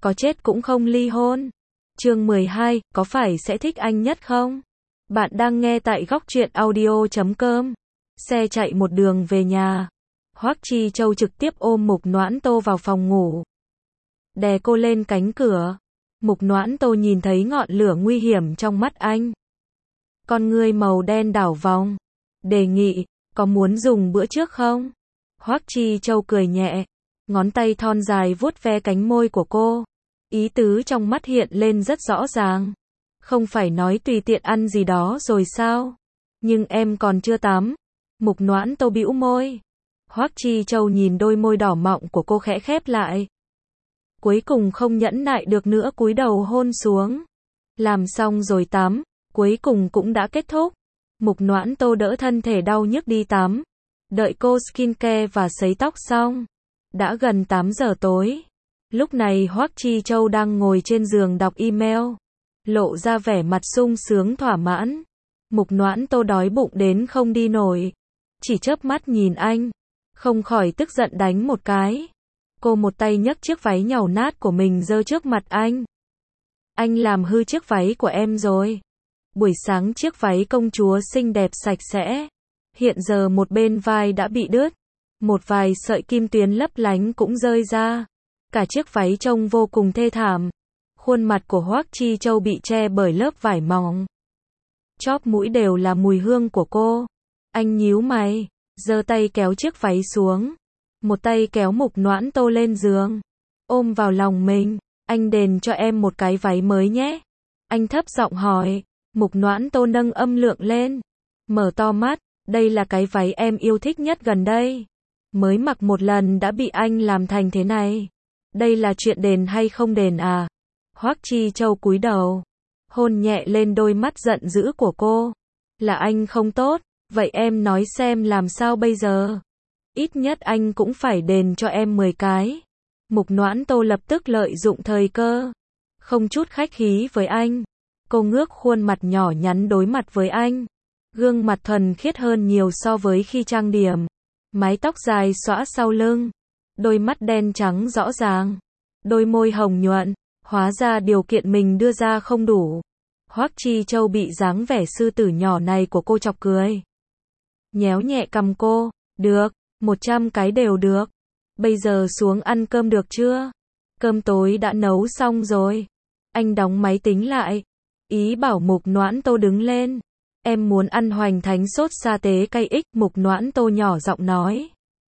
có chết cũng không ly hôn. Chương 12, có phải sẽ thích anh nhất không? Bạn đang nghe tại góc truyện audio.com. Xe chạy một đường về nhà. Hoắc Chi Châu trực tiếp ôm Mục Noãn Tô vào phòng ngủ. Đè cô lên cánh cửa. Mục Noãn Tô nhìn thấy ngọn lửa nguy hiểm trong mắt anh. Con ngươi màu đen đảo vòng. Đề nghị, có muốn dùng bữa trước không? Hoắc Chi Châu cười nhẹ. Ngón tay thon dài vuốt ve cánh môi của cô. Ý tứ trong mắt hiện lên rất rõ ràng. Không phải nói tùy tiện ăn gì đó rồi sao? Nhưng em còn chưa tắm. Mục Noãn Tô bĩu môi. Hoắc Chi Châu nhìn đôi môi đỏ mọng của cô khẽ khép lại. Cuối cùng không nhẫn nại được nữa cúi đầu hôn xuống. Làm xong rồi tắm, cuối cùng cũng đã kết thúc. Mục Noãn Tô đỡ thân thể đau nhức đi tắm. Đợi cô skincare và sấy tóc xong. Đã gần 8 giờ tối. Lúc này Hoắc Chi Châu đang ngồi trên giường đọc email. Lộ ra vẻ mặt sung sướng thỏa mãn. Mục Noãn Tô đói bụng đến không đi nổi. Chỉ chớp mắt nhìn anh. Không khỏi tức giận đánh một cái. Cô một tay nhấc chiếc váy nhàu nát của mình giơ trước mặt anh. Anh làm hư chiếc váy của em rồi. Buổi sáng chiếc váy công chúa xinh đẹp sạch sẽ. Hiện giờ một bên vai đã bị đứt. Một vài sợi kim tuyến lấp lánh cũng rơi ra. Cả chiếc váy trông vô cùng thê thảm. Khuôn mặt của Hoắc Chi Châu bị che bởi lớp vải mỏng. Chóp mũi đều là mùi hương của cô. Anh nhíu mày, giơ tay kéo chiếc váy xuống. Một tay kéo Mục Noãn Tô lên giường. Ôm vào lòng mình. Anh đền cho em một cái váy mới nhé. Anh thấp giọng hỏi. Mục Noãn Tô nâng âm lượng lên. Mở to mắt. Đây là cái váy em yêu thích nhất gần đây. Mới mặc một lần đã bị anh làm thành thế này. Đây là chuyện đền hay không đền à? Hoắc Chi Châu cúi đầu. Hôn nhẹ lên đôi mắt giận dữ của cô. Là anh không tốt. Vậy em nói xem làm sao bây giờ? Ít nhất anh cũng phải đền cho em 10 cái. Mục Noãn Tô lập tức lợi dụng thời cơ. Không chút khách khí với anh. Cô ngước khuôn mặt nhỏ nhắn đối mặt với anh. Gương mặt thuần khiết hơn nhiều so với khi trang điểm. Mái tóc dài xõa sau lưng. Đôi mắt đen trắng rõ ràng. Đôi môi hồng nhuận. Hóa ra điều kiện mình đưa ra không đủ. Hoắc Chi Châu bị dáng vẻ sư tử nhỏ này của cô chọc cười. Nhéo nhẹ cằm cô. Được, 100 cái đều được. Bây giờ xuống ăn cơm được chưa? Cơm tối đã nấu xong rồi. Anh đóng máy tính lại. Ý bảo Mục Noãn Tô đứng lên. Em muốn ăn hoành thánh sốt sa tế cay ích. Mục Noãn Tô nhỏ giọng nói.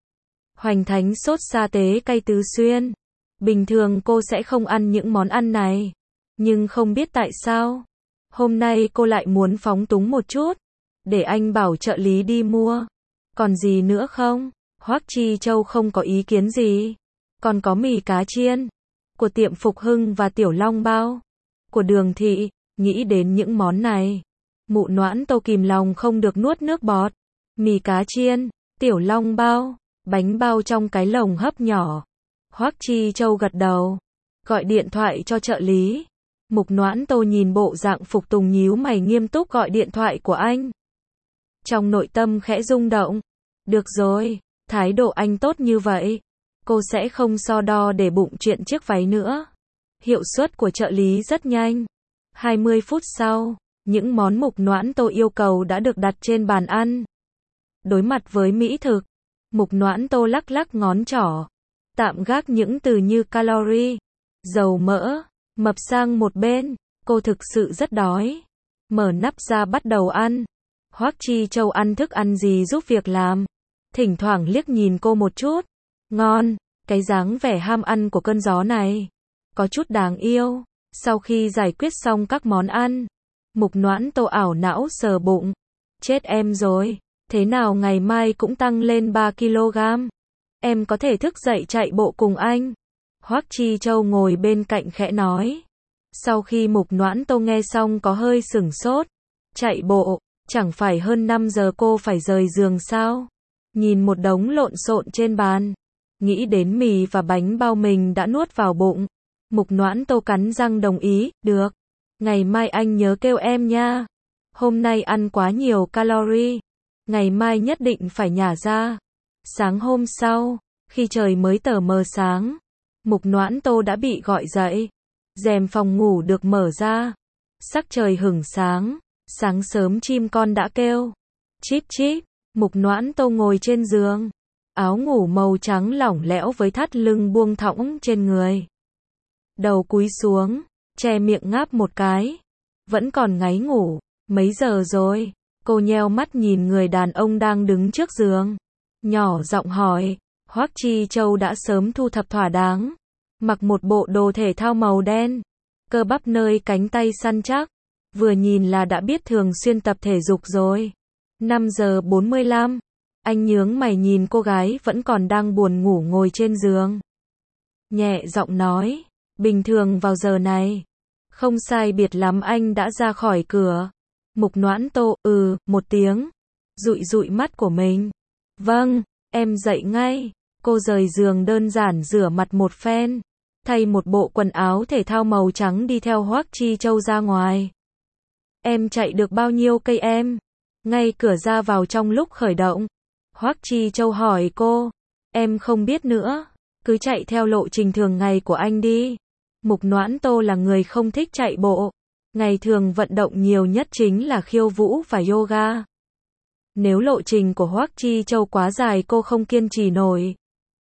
Hoành thánh sốt sa tế cay tứ xuyên. Bình thường cô sẽ không ăn những món ăn này. Nhưng không biết tại sao. Hôm nay cô lại muốn phóng túng một chút. Để anh bảo trợ lý đi mua. Còn gì nữa không? Hoắc Chi Châu không có ý kiến gì. Còn có mì cá chiên. Của tiệm Phục Hưng và Tiểu Long Bao. Của Đường Thị. Nghĩ đến những món này. Mụ Noãn Tô kìm lòng không được nuốt nước bọt. Mì cá chiên. Tiểu Long Bao. Bánh bao trong cái lồng hấp nhỏ. Hoắc Chi Châu gật đầu. Gọi điện thoại cho trợ lý. Mục Noãn Tô nhìn bộ dạng phục tùng nhíu mày nghiêm túc gọi điện thoại của anh. Trong nội tâm khẽ rung động. Được rồi, thái độ anh tốt như vậy. Cô sẽ không so đo để bụng chuyện chiếc váy nữa. Hiệu suất của trợ lý rất nhanh. 20 phút sau, những món Mục Noãn Tô yêu cầu đã được đặt trên bàn ăn. Đối mặt với mỹ thực, Mục Noãn Tô lắc lắc ngón trỏ. Tạm gác những từ như calorie, dầu mỡ, mập sang một bên. Cô thực sự rất đói. Mở nắp ra bắt đầu ăn. Hoắc Chi Châu ăn thức ăn gì giúp việc làm. Thỉnh thoảng liếc nhìn cô một chút. Ngon, cái dáng vẻ ham ăn của cơn gió này. Có chút đáng yêu. Sau khi giải quyết xong các món ăn. Mục Noãn Tô ảo não sờ bụng. Chết em rồi. Thế nào ngày mai cũng tăng lên 3 kg. Em có thể thức dậy chạy bộ cùng anh. Hoắc Chi Châu ngồi bên cạnh khẽ nói. Sau khi Mục Noãn Tô nghe xong có hơi sửng sốt. Chạy bộ, chẳng phải hơn 5 giờ cô phải rời giường sao? Nhìn một đống lộn xộn trên bàn. Nghĩ đến mì và bánh bao mình đã nuốt vào bụng. Mục Noãn Tô cắn răng đồng ý, được. Ngày mai anh nhớ kêu em nha. Hôm nay ăn quá nhiều calorie. Ngày mai nhất định phải nhả ra. Sáng hôm sau, khi trời mới tờ mờ sáng, Mục Noãn Tô đã bị gọi dậy. Rèm phòng ngủ được mở ra. Sắc trời hửng sáng. Sáng sớm chim con đã kêu. Chíp chíp. Mục Noãn Tô ngồi trên giường. Áo ngủ màu trắng lỏng lẻo với thắt lưng buông thõng trên người. Đầu cúi xuống, che miệng ngáp một cái. Vẫn còn ngáy ngủ. Mấy giờ rồi? Cô nheo mắt nhìn người đàn ông đang đứng trước giường. Nhỏ giọng hỏi. Hoắc Chi Châu đã sớm thu thập thỏa đáng. Mặc một bộ đồ thể thao màu đen. Cơ bắp nơi cánh tay săn chắc. Vừa nhìn là đã biết thường xuyên tập thể dục rồi. 5 giờ 45. Anh nhướng mày nhìn cô gái vẫn còn đang buồn ngủ ngồi trên giường. Nhẹ giọng nói. Bình thường vào giờ này. Không sai biệt lắm anh đã ra khỏi cửa. Mục Noãn Tô, một tiếng. Dụi dụi mắt của mình. Vâng, em dậy ngay. Cô rời giường đơn giản rửa mặt một phen. Thay một bộ quần áo thể thao màu trắng đi theo Hoắc Chi Châu ra ngoài. Em chạy được bao nhiêu cây em? Ngay cửa ra vào trong lúc khởi động. Hoắc Chi Châu hỏi cô. Em không biết nữa. Cứ chạy theo lộ trình thường ngày của anh đi. Mục Noãn Tô là người không thích chạy bộ. Ngày thường vận động nhiều nhất chính là khiêu vũ và yoga. Nếu lộ trình của Hoắc Chi Châu quá dài cô không kiên trì nổi.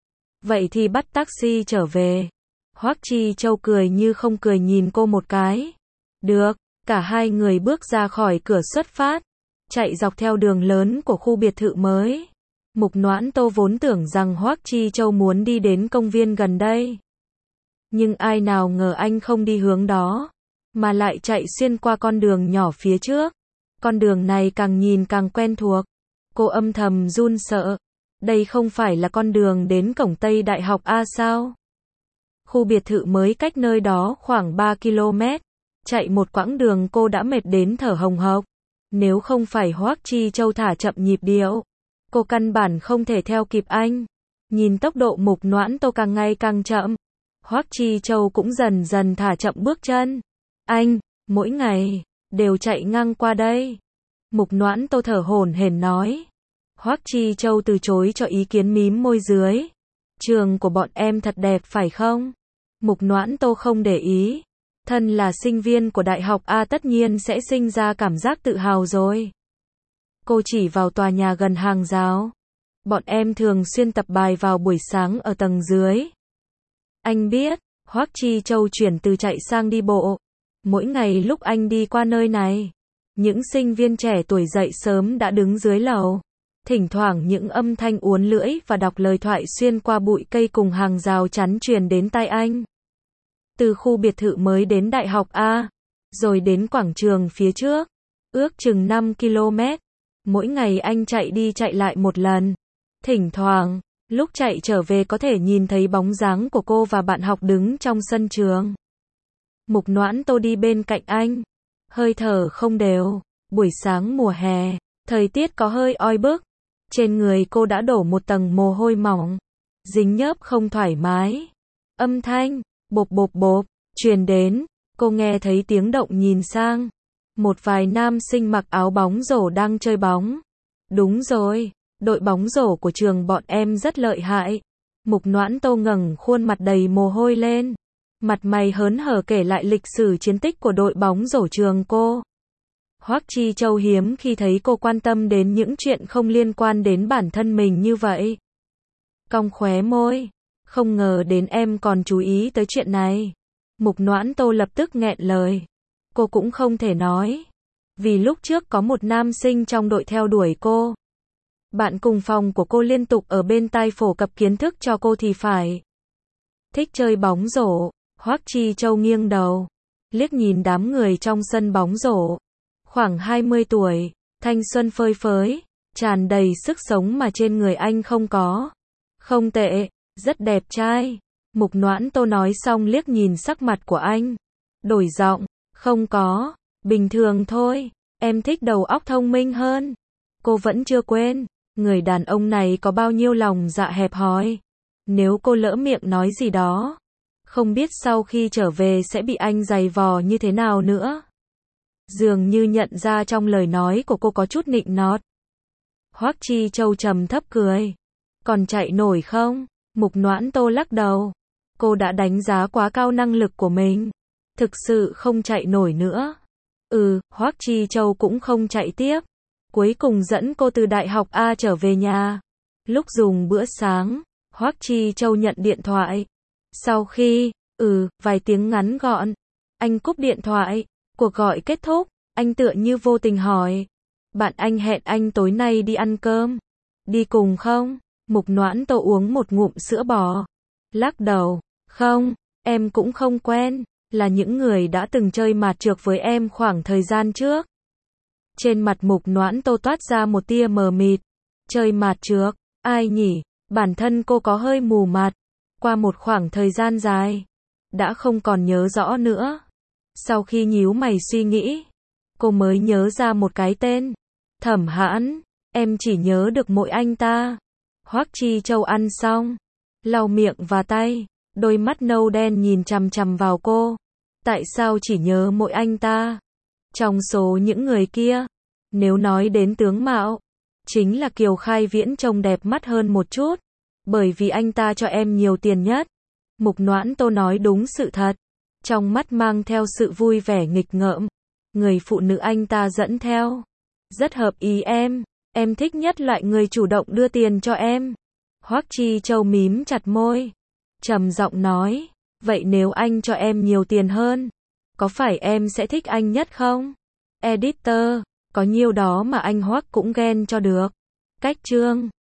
Vậy thì bắt taxi trở về. Hoắc Chi Châu cười như không cười nhìn cô một cái. Được, cả hai người bước ra khỏi cửa xuất phát. Chạy dọc theo đường lớn của khu biệt thự mới. Mục Noãn Tô vốn tưởng rằng Hoắc Chi Châu muốn đi đến công viên gần đây. Nhưng ai nào ngờ anh không đi hướng đó. Mà lại chạy xuyên qua con đường nhỏ phía trước. Con đường này càng nhìn càng quen thuộc. Cô âm thầm run sợ. Đây không phải là con đường đến cổng Tây Đại học A sao? Khu biệt thự mới cách nơi đó khoảng 3 km. Chạy một quãng đường cô đã mệt đến thở hồng hộc. Nếu không phải Hoắc Chi Châu thả chậm nhịp điệu, cô căn bản không thể theo kịp anh. Nhìn tốc độ Mục Noãn Tô càng ngày càng chậm. Hoắc Chi Châu cũng dần dần thả chậm bước chân. Anh, mỗi ngày, đều chạy ngang qua đây. Mục Noãn Tô thở hổn hển nói. Hoắc Chi Châu từ chối cho ý kiến mím môi dưới. Trường của bọn em thật đẹp phải không? Mục Noãn Tô không để ý. Thân là sinh viên của Đại học A tất nhiên sẽ sinh ra cảm giác tự hào rồi. Cô chỉ vào tòa nhà gần hàng rào. Bọn em thường xuyên tập bài vào buổi sáng ở tầng dưới. Anh biết, Hoắc Chi Châu chuyển từ chạy sang đi bộ. Mỗi ngày lúc anh đi qua nơi này, những sinh viên trẻ tuổi dậy sớm đã đứng dưới lầu. Thỉnh thoảng những âm thanh uốn lưỡi và đọc lời thoại xuyên qua bụi cây cùng hàng rào chắn truyền đến tai anh. Từ khu biệt thự mới đến Đại học A, rồi đến quảng trường phía trước, ước chừng 5 km. Mỗi ngày anh chạy đi chạy lại một lần. Thỉnh thoảng, lúc chạy trở về có thể nhìn thấy bóng dáng của cô và bạn học đứng trong sân trường. Mục Noãn Tô đi bên cạnh anh. Hơi thở không đều. Buổi sáng mùa hè, thời tiết có hơi oi bức. Trên người cô đã đổ một tầng mồ hôi mỏng. Dính nhớp không thoải mái. Âm thanh, bộp bộp bộp, truyền đến. Cô nghe thấy tiếng động nhìn sang. Một vài nam sinh mặc áo bóng rổ đang chơi bóng. Đúng rồi, đội bóng rổ của trường bọn em rất lợi hại. Mục Noãn Tô ngẩng khuôn mặt đầy mồ hôi lên. Mặt mày hớn hở kể lại lịch sử chiến tích của đội bóng rổ trường cô. Hoắc Chi Châu hiếm khi thấy cô quan tâm đến những chuyện không liên quan đến bản thân mình như vậy. Cong khóe môi. Không ngờ đến em còn chú ý tới chuyện này. Mục Noãn Tô lập tức nghẹn lời. Cô cũng không thể nói. Vì lúc trước có một nam sinh trong đội theo đuổi cô. Bạn cùng phòng của cô liên tục ở bên tai phổ cập kiến thức cho cô thì phải. Thích chơi bóng rổ. Hoắc Chi Châu nghiêng đầu. Liếc nhìn đám người trong sân bóng rổ. Khoảng 20 tuổi. Thanh xuân phơi phới. Tràn đầy sức sống mà trên người anh không có. Không tệ. Rất đẹp trai. Mục Noãn Tô nói xong liếc nhìn sắc mặt của anh. Đổi giọng. Không có. Bình thường thôi. Em thích đầu óc thông minh hơn. Cô vẫn chưa quên. Người đàn ông này có bao nhiêu lòng dạ hẹp hòi. Nếu cô lỡ miệng nói gì đó. Không biết sau khi trở về sẽ bị anh giày vò như thế nào nữa. Dường như nhận ra trong lời nói của cô có chút nịnh nọt. Hoắc Chi Châu trầm thấp cười. Còn chạy nổi không? Mục Noãn Tô lắc đầu. Cô đã đánh giá quá cao năng lực của mình. Thực sự không chạy nổi nữa. Hoắc Chi Châu cũng không chạy tiếp. Cuối cùng dẫn cô từ đại học A trở về nhà. Lúc dùng bữa sáng, Hoắc Chi Châu nhận điện thoại. Sau khi, vài tiếng ngắn gọn, anh cúp điện thoại. Cuộc gọi kết thúc, anh tựa như vô tình hỏi. Bạn anh hẹn anh tối nay đi ăn cơm. Đi cùng không? Mục Noãn Tô uống một ngụm sữa bò. Lắc đầu, không, em cũng không quen, là những người đã từng chơi mạt trược với em khoảng thời gian trước. Trên mặt Mục Noãn Tô toát ra một tia mờ mịt. Chơi mạt trược, ai nhỉ? Bản thân cô có hơi mù mặt. Qua một khoảng thời gian dài, đã không còn nhớ rõ nữa. Sau khi nhíu mày suy nghĩ, cô mới nhớ ra một cái tên. Thẩm Hãn, em chỉ nhớ được mỗi anh ta. Hoắc Chi Châu ăn xong, lau miệng và tay, đôi mắt nâu đen nhìn chằm chằm vào cô. Tại sao chỉ nhớ mỗi anh ta? Trong số những người kia, nếu nói đến tướng mạo, chính là Kiều Khai Viễn trông đẹp mắt hơn một chút, bởi vì anh ta cho em nhiều tiền nhất. Mục Noãn Tô nói đúng sự thật, trong mắt mang theo sự vui vẻ nghịch ngợm. Người phụ nữ anh ta dẫn theo, rất hợp ý em thích nhất loại người chủ động đưa tiền cho em. Hoắc Chi Châu mím chặt môi, trầm giọng nói, vậy nếu anh cho em nhiều tiền hơn, có phải em sẽ thích anh nhất không? Editor, có nhiêu đó mà anh Hoắc cũng ghen cho được. Cách chương